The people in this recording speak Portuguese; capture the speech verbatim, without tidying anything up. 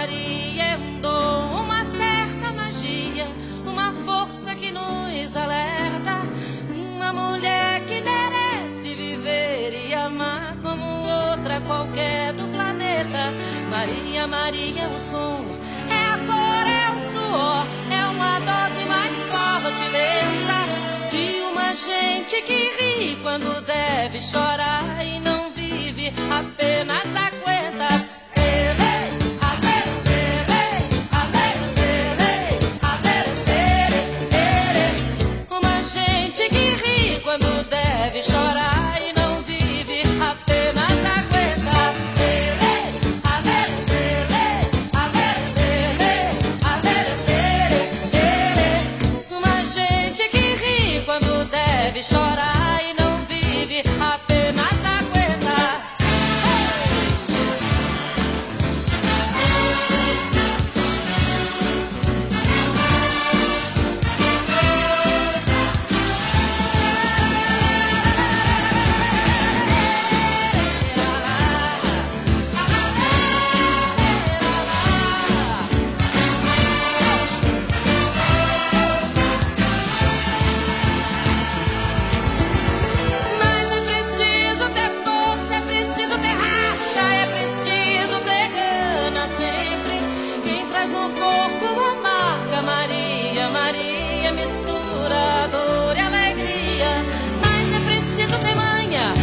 Maria é um dom, uma certa magia, uma força que nos alerta. Uma mulher que merece viver e amar como outra qualquer do planeta. Maria, Maria é o som, é a cor, é o suor, é uma dose mais forte, lenta, de uma gente que ri quando deve chorar e não vive, apenas aguenta. Uma gente que ri quando deve chorar e não vive, apenas aguenta. Uma gente que ri quando deve chorar e não vive, apenas aguenta. Maria, Maria mistura dor e alegria, mas é preciso ter manha